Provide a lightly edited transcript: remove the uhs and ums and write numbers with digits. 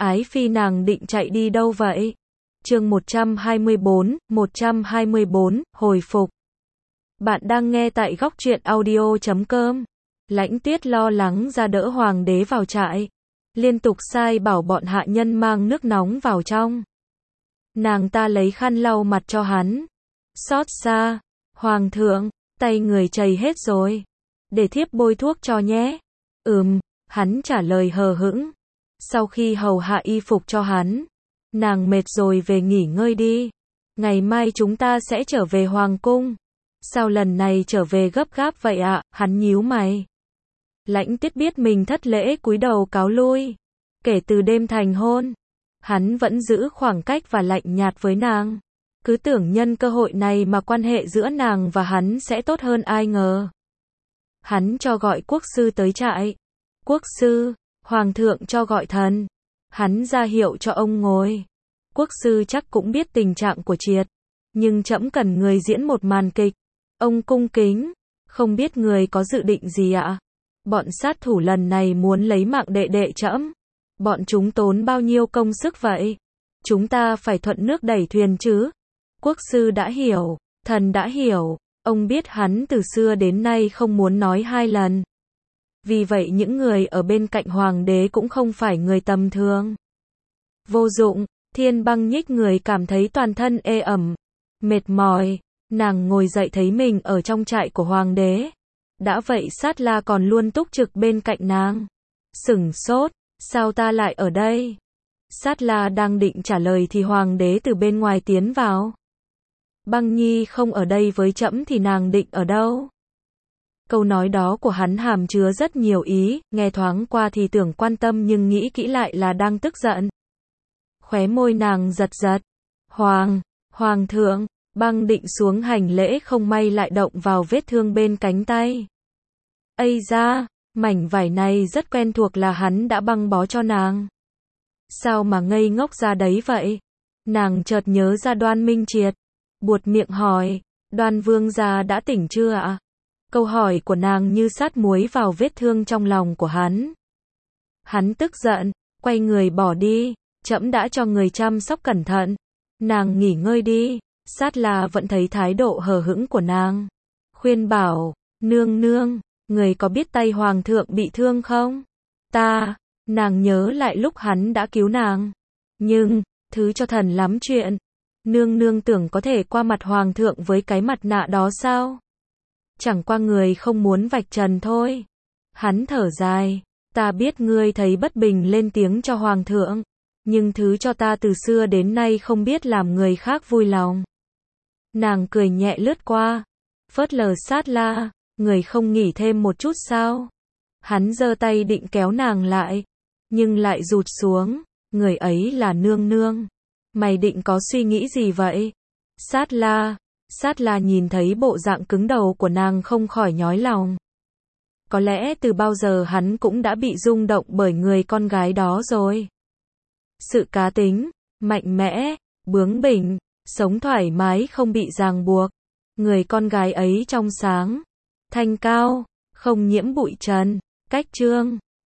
Ái phi nàng định chạy đi đâu vậy? Chương 124, hồi phục. Bạn đang nghe tại góc truyện audio.com. Lãnh Tuyết lo lắng ra đỡ hoàng đế vào trại, liên tục sai bảo bọn hạ nhân mang nước nóng vào trong. Nàng ta lấy khăn lau mặt cho hắn. Xót xa, hoàng thượng, tay người chảy hết rồi. Để thiếp bôi thuốc cho nhé. Hắn trả lời hờ hững. Sau khi hầu hạ y phục cho hắn, nàng mệt rồi về nghỉ ngơi đi. Ngày mai chúng ta sẽ trở về hoàng cung. Sao lần này trở về gấp gáp vậy ạ? Hắn nhíu mày. Lãnh Tuyết biết mình thất lễ cúi đầu cáo lui. Kể từ đêm thành hôn, hắn vẫn giữ khoảng cách và lạnh nhạt với nàng. Cứ tưởng nhân cơ hội này mà quan hệ giữa nàng và hắn sẽ tốt hơn, ai ngờ. Hắn cho gọi quốc sư tới trại. Quốc sư, hoàng thượng cho gọi thần. Hắn ra hiệu cho ông ngồi. Quốc sư chắc cũng biết tình trạng của Triệt, nhưng trẫm cần người diễn một màn kịch. Ông cung kính, không biết người có dự định gì ạ? Bọn sát thủ lần này muốn lấy mạng đệ đệ trẫm. Bọn chúng tốn bao nhiêu công sức vậy? Chúng ta phải thuận nước đẩy thuyền chứ? Quốc sư đã hiểu, thần đã hiểu. Ông biết hắn từ xưa đến nay không muốn nói hai lần. Vì vậy những người ở bên cạnh hoàng đế cũng không phải người tầm thường. Vô dụng, Thiên Băng nhích người cảm thấy toàn thân ê ẩm, mệt mỏi. Nàng ngồi dậy thấy mình ở trong trại của hoàng đế. Đã vậy Sát La còn luôn túc trực bên cạnh nàng. Sửng sốt, sao ta lại ở đây? Sát La đang định trả lời thì hoàng đế từ bên ngoài tiến vào. Băng Nhi không ở đây với trẫm thì nàng định ở đâu? Câu nói đó của hắn hàm chứa rất nhiều ý, nghe thoáng qua thì tưởng quan tâm nhưng nghĩ kỹ lại là đang tức giận. Khóe môi nàng giật giật. Hoàng thượng, Băng định xuống hành lễ không may lại động vào vết thương bên cánh tay. Ây da, mảnh vải này rất quen thuộc là hắn đã băng bó cho nàng. Sao mà ngây ngốc ra đấy vậy? Nàng chợt nhớ ra Đoan Minh Triệt. Buột miệng hỏi, Đoan vương gia đã tỉnh chưa ạ? Câu hỏi của nàng như sát muối vào vết thương trong lòng của hắn. Hắn tức giận, quay người bỏ đi. Trẫm đã cho người chăm sóc cẩn thận. Nàng nghỉ ngơi đi. Sát La vẫn thấy thái độ hờ hững của nàng. Khuyên bảo, nương, người có biết tay hoàng thượng bị thương không? Nàng nhớ lại lúc hắn đã cứu nàng. Nhưng, thứ cho thần lắm chuyện. Nương tưởng có thể qua mặt hoàng thượng với cái mặt nạ đó sao? Chẳng qua người không muốn vạch trần thôi. Hắn thở dài, ta biết ngươi thấy bất bình lên tiếng cho hoàng thượng. Nhưng thứ cho ta từ xưa đến nay không biết làm người khác vui lòng. Nàng cười nhẹ lướt qua, phớt lờ Sát La, người không nghỉ thêm một chút sao? Hắn giơ tay định kéo nàng lại, nhưng lại rụt xuống, người ấy là nương. Mày định có suy nghĩ gì vậy? Sát La nhìn thấy bộ dạng cứng đầu của nàng không khỏi nhói lòng. Có lẽ từ bao giờ hắn cũng đã bị rung động bởi người con gái đó rồi. Sự cá tính, mạnh mẽ, bướng bỉnh, sống thoải mái không bị ràng buộc. Người con gái ấy trong sáng, thanh cao, không nhiễm bụi trần, cách trương.